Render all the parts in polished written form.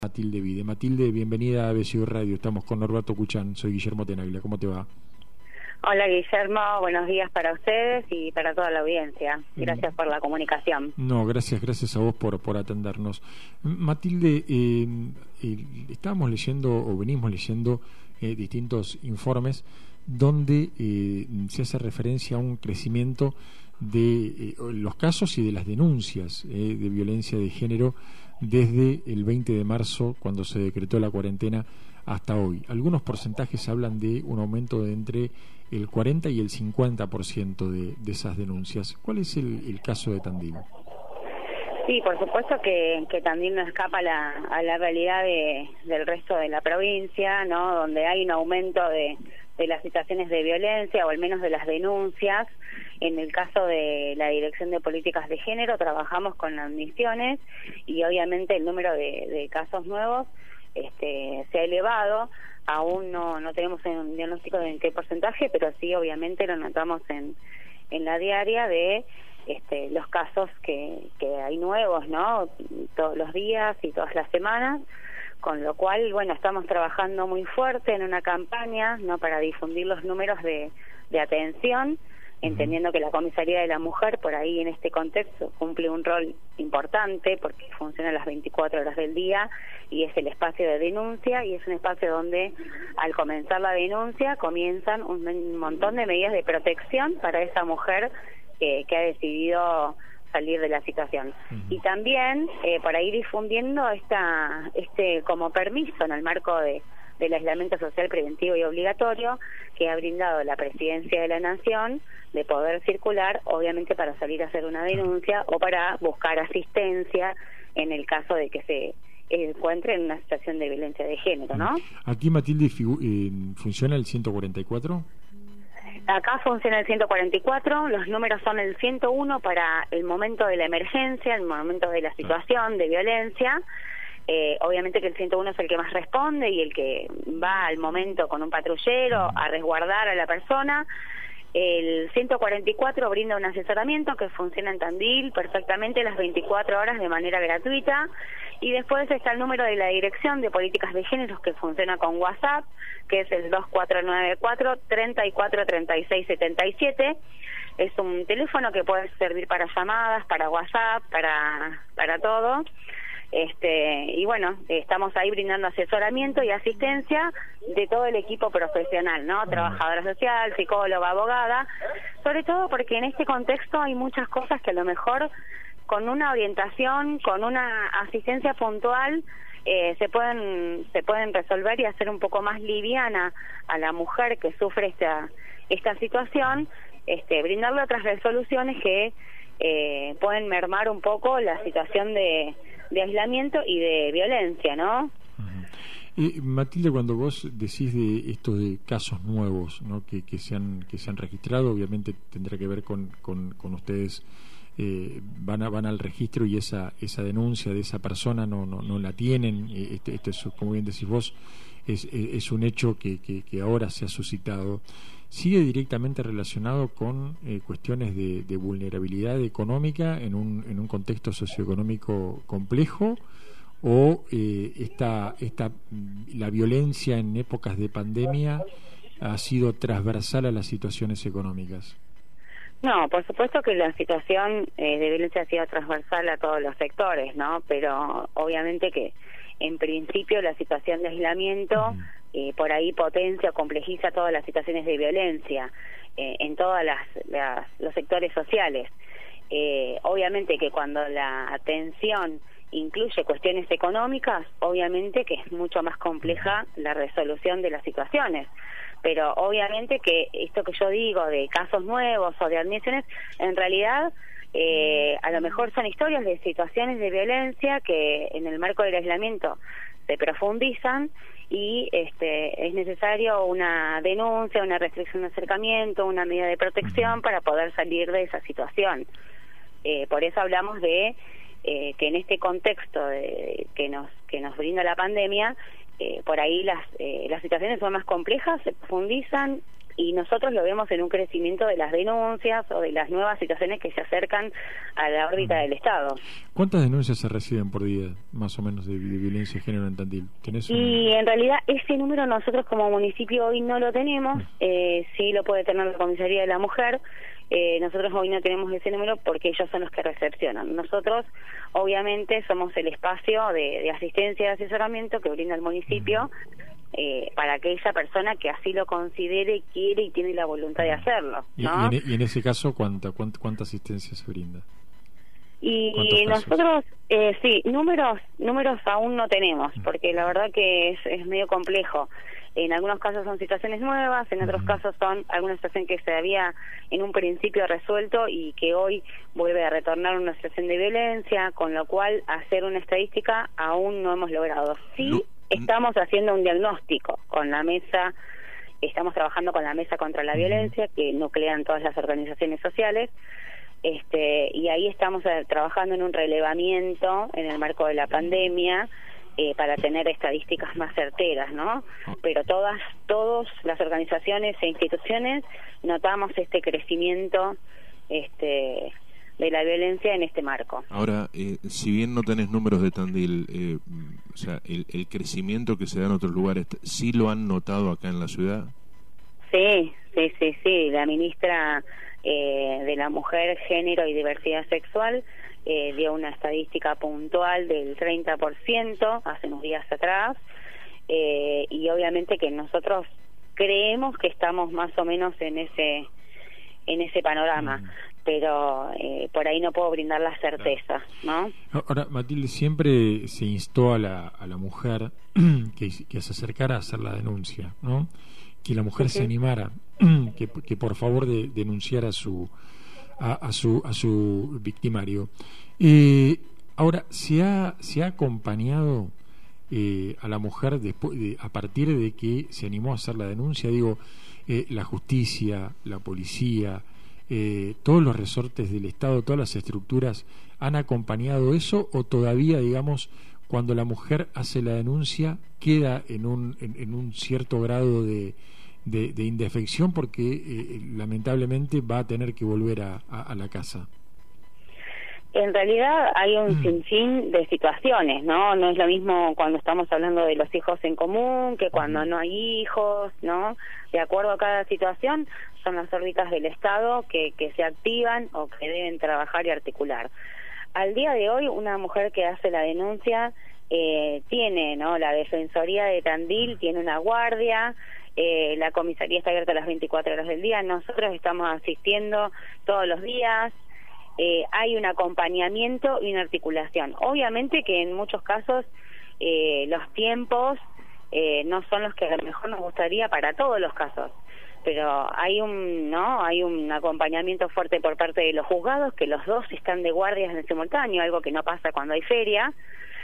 Matilde Vide. Matilde, bienvenida a BCU Radio. Estamos con Norberto Cuchán. Soy Guillermo Tenaglia. ¿Cómo te va? Hola Guillermo, buenos días para ustedes y para toda la audiencia. Gracias por la comunicación. No, gracias a vos por atendernos. Matilde, estábamos leyendo o venimos leyendo distintos informes donde se hace referencia a un crecimiento de los casos y de las denuncias de violencia de género desde el 20 de marzo, cuando se decretó la cuarentena, hasta hoy. Algunos porcentajes hablan de un aumento de entre el 40 y el 50% de esas denuncias. ¿Cuál es el caso de Tandil? Sí, por supuesto que Tandil no escapa a la realidad del resto de la provincia, ¿no? Donde hay un aumento de las situaciones de violencia, o al menos de las denuncias. En el caso de la Dirección de Políticas de Género trabajamos con admisiones y obviamente el número de casos nuevos se ha elevado. Aún no tenemos un diagnóstico de en qué porcentaje, pero sí obviamente lo notamos en la diaria de los casos que hay nuevos, ¿no? Todos los días y todas las semanas, con lo cual, bueno, estamos trabajando muy fuerte en una campaña, ¿no?, para difundir los números de atención, entendiendo que la Comisaría de la Mujer por ahí en este contexto cumple un rol importante porque funciona las 24 horas del día y es el espacio de denuncia, y es un espacio donde al comenzar la denuncia comienzan un montón de medidas de protección para esa mujer que ha decidido salir de la situación. Y también por ahí difundiendo como permiso en el marco del aislamiento social preventivo y obligatorio que ha brindado la Presidencia de la Nación, de poder circular, obviamente para salir a hacer una denuncia o para buscar asistencia en el caso de que se encuentre en una situación de violencia de género, ¿no? Aquí, Matilde, ¿funciona el 144? Acá funciona el 144, los números son el 101 para el momento de la emergencia, el momento de la situación de violencia. Obviamente que el 101 es el que más responde y el que va al momento con un patrullero a resguardar a la persona. El 144 brinda un asesoramiento que funciona en Tandil perfectamente las 24 horas de manera gratuita. Y después está el número de la Dirección de Políticas de Género, que funciona con WhatsApp, que es el 2494-343677. Es un teléfono que puede servir para llamadas, para WhatsApp, para todo. Y bueno, estamos ahí brindando asesoramiento y asistencia de todo el equipo profesional, ¿no? Trabajadora social, psicóloga, abogada, sobre todo porque en este contexto hay muchas cosas que a lo mejor con una orientación, con una asistencia puntual, se pueden resolver y hacer un poco más liviana a la mujer que sufre esta situación, brindarle otras resoluciones que pueden mermar un poco la situación de aislamiento y de violencia, ¿no? Matilde, cuando vos decís de estos de casos nuevos, ¿no?, que se han registrado, obviamente tendrá que ver con ustedes, van al registro y esa denuncia de esa persona no la tienen. Esto es, como bien decís vos, es un hecho que ahora se ha suscitado. ¿Sigue directamente relacionado con cuestiones de vulnerabilidad económica en un contexto socioeconómico complejo, o la violencia en épocas de pandemia ha sido transversal a las situaciones económicas? No, por supuesto que la situación de violencia ha sido transversal a todos los sectores, ¿no? Pero obviamente que en principio la situación de aislamiento por ahí potencia o complejiza todas las situaciones de violencia en todos los sectores sociales. Obviamente que cuando la atención incluye cuestiones económicas, obviamente que es mucho más compleja la resolución de las situaciones. Pero obviamente que esto que yo digo de casos nuevos o de admisiones, en realidad a lo mejor son historias de situaciones de violencia que en el marco del aislamiento se profundizan y es necesario una denuncia, una restricción de acercamiento, una medida de protección para poder salir de esa situación. Por eso hablamos de que en este contexto que nos brinda la pandemia, por ahí las situaciones son más complejas, se profundizan y nosotros lo vemos en un crecimiento de las denuncias o de las nuevas situaciones que se acercan a la órbita del Estado. ¿Cuántas denuncias se reciben por día, más o menos, de violencia de género en Tandil? Y en realidad ese número nosotros como municipio hoy no lo tenemos, sí lo puede tener la Comisaría de la Mujer. Nosotros hoy no tenemos ese número porque ellos son los que recepcionan. Nosotros, obviamente, somos el espacio de asistencia y de asesoramiento que brinda el municipio para aquella persona que así lo considere, quiere y tiene la voluntad de hacerlo, ¿no? Y en ese caso, ¿cuánta asistencia se brinda? Y nosotros, sí, números aún no tenemos, porque la verdad que es medio complejo. En algunos casos son situaciones nuevas, en otros casos son alguna situación que se había en un principio resuelto y que hoy vuelve a retornar a una situación de violencia, con lo cual hacer una estadística aún no hemos logrado. Sí, estamos haciendo un diagnóstico con la mesa, estamos trabajando con la mesa contra la violencia, que nuclean todas las organizaciones sociales, y ahí estamos trabajando en un relevamiento en el marco de la pandemia, para tener estadísticas más certeras, ¿no? Pero todas las organizaciones e instituciones notamos este crecimiento de la violencia en este marco. Ahora, si bien no tenés números de Tandil, o sea, el crecimiento que se da en otros lugares, ¿sí lo han notado acá en la ciudad? Sí. La ministra de la Mujer, Género y Diversidad Sexual dio una estadística puntual del 30% hace unos días atrás, y obviamente que nosotros creemos que estamos más o menos en ese panorama, pero por ahí no puedo brindar la certeza, ¿no? Ahora, Matilde, siempre se instó a la mujer que se acercara a hacer la denuncia, ¿no? Que la mujer se animara, que por favor denunciara a su victimario. Ahora, ¿se ha acompañado a la mujer a partir de que se animó a hacer la denuncia? Digo, la justicia, la policía, todos los resortes del Estado, todas las estructuras han acompañado eso, o todavía, digamos, cuando la mujer hace la denuncia queda en un cierto grado de indefección porque lamentablemente va a tener que volver a la casa? En realidad hay un sinfín de situaciones, ¿no? No es lo mismo cuando estamos hablando de los hijos en común que cuando no hay hijos, ¿no? De acuerdo a cada situación, son las órbitas del Estado que se activan o que deben trabajar y articular. Al día de hoy, una mujer que hace la denuncia tiene, ¿no? La Defensoría de Tandil tiene una guardia. La comisaría está abierta las 24 horas del día. Nosotros estamos asistiendo todos los días. Hay un acompañamiento y una articulación. Obviamente que en muchos casos los tiempos no son los que a lo mejor nos gustaría para todos los casos, pero hay un acompañamiento fuerte por parte de los juzgados, que los dos están de guardias en simultáneo, algo que no pasa cuando hay feria,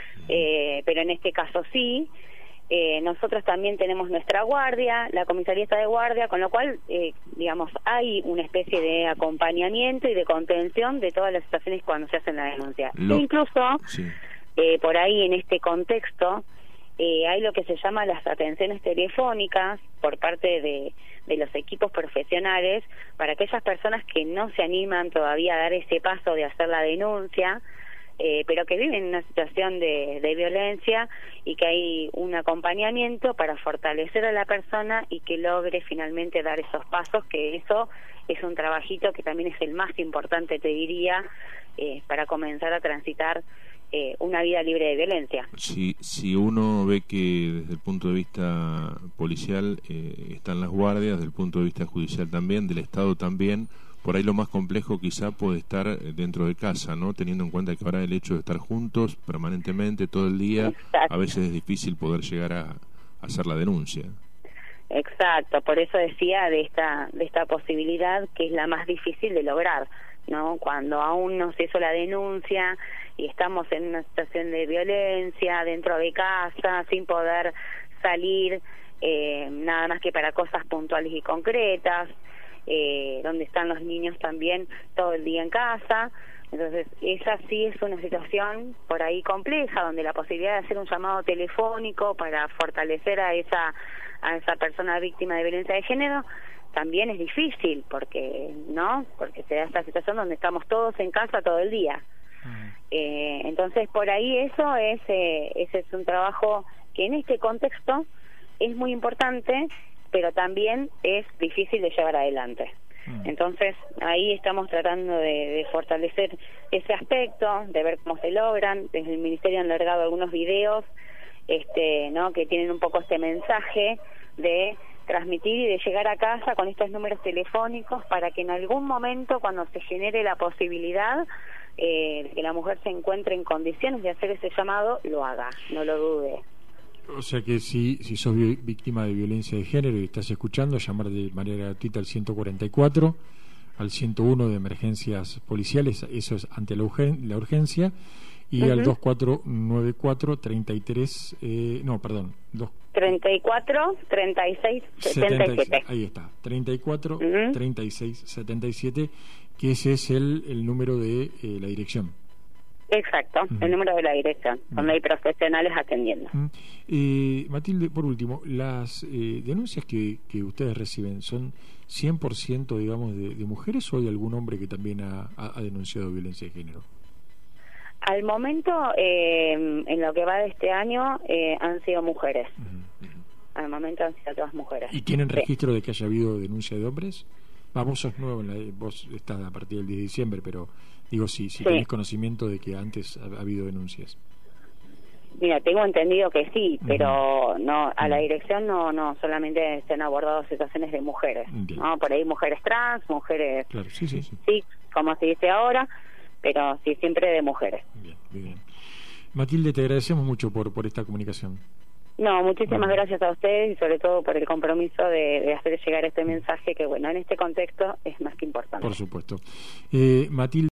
pero en este caso sí. Nosotros también tenemos nuestra guardia, la comisaría está de guardia, con lo cual, digamos, hay una especie de acompañamiento y de contención de todas las situaciones cuando se hacen la denuncia. Incluso, por ahí en este contexto, hay lo que se llama las atenciones telefónicas por parte de los equipos profesionales para aquellas personas que no se animan todavía a dar ese paso de hacer la denuncia, pero que viven en una situación de violencia, y que hay un acompañamiento para fortalecer a la persona y que logre finalmente dar esos pasos, que eso es un trabajito que también es el más importante, te diría, para comenzar a transitar una vida libre de violencia. Si uno ve que desde el punto de vista policial están las guardias, desde el punto de vista judicial también, del Estado también, por ahí lo más complejo quizá puede estar dentro de casa, ¿no? Teniendo en cuenta que ahora el hecho de estar juntos permanentemente todo el día, a veces es difícil poder llegar a hacer la denuncia. Exacto, por eso decía de esta posibilidad que es la más difícil de lograr, ¿no? Cuando aún no se hizo la denuncia y estamos en una situación de violencia dentro de casa, sin poder salir nada más que para cosas puntuales y concretas, donde están los niños también todo el día en casa. Entonces esa sí es una situación por ahí compleja, donde la posibilidad de hacer un llamado telefónico para fortalecer a esa persona víctima de violencia de género también es difícil porque se da esta situación donde estamos todos en casa todo el día. Entonces por ahí ese es un trabajo que en este contexto es muy importante, pero también es difícil de llevar adelante. Entonces ahí estamos tratando de fortalecer ese aspecto, de ver cómo se logran. Desde el Ministerio han largado algunos videos que tienen un poco este mensaje de transmitir y de llegar a casa con estos números telefónicos para que en algún momento, cuando se genere la posibilidad de que la mujer se encuentre en condiciones de hacer ese llamado, lo haga, no lo dude. O sea que si sos víctima de violencia de género y estás escuchando, llamar de manera gratuita al 144, al 101 de emergencias policiales, eso es ante la urgencia, y al 2494 33 34 36 77. Ahí está, 34 36 77, que ese es el número de la dirección. Exacto, el número de la dirección, donde hay profesionales atendiendo. Matilde, por último, las denuncias que ustedes reciben, ¿son 100%, digamos, de mujeres o hay algún hombre que también ha denunciado violencia de género? Al momento, en lo que va de este año, han sido mujeres. Al momento han sido todas mujeres. ¿Y tienen registro de que haya habido denuncia de hombres? Vos sos nuevo, vos estás a partir del 10 de diciembre, pero digo, si tenés conocimiento de que antes ha habido denuncias. Mira, tengo entendido que sí, pero no, a la dirección no solamente se han abordado situaciones de mujeres, ¿no? Por ahí mujeres trans, mujeres, claro, sí, como se dice ahora, pero sí, siempre de mujeres. Bien. Matilde, te agradecemos mucho por esta comunicación. No, muchísimas gracias a ustedes y sobre todo por el compromiso de hacer llegar este mensaje que, bueno, en este contexto es más que importante. Por supuesto. Matilde.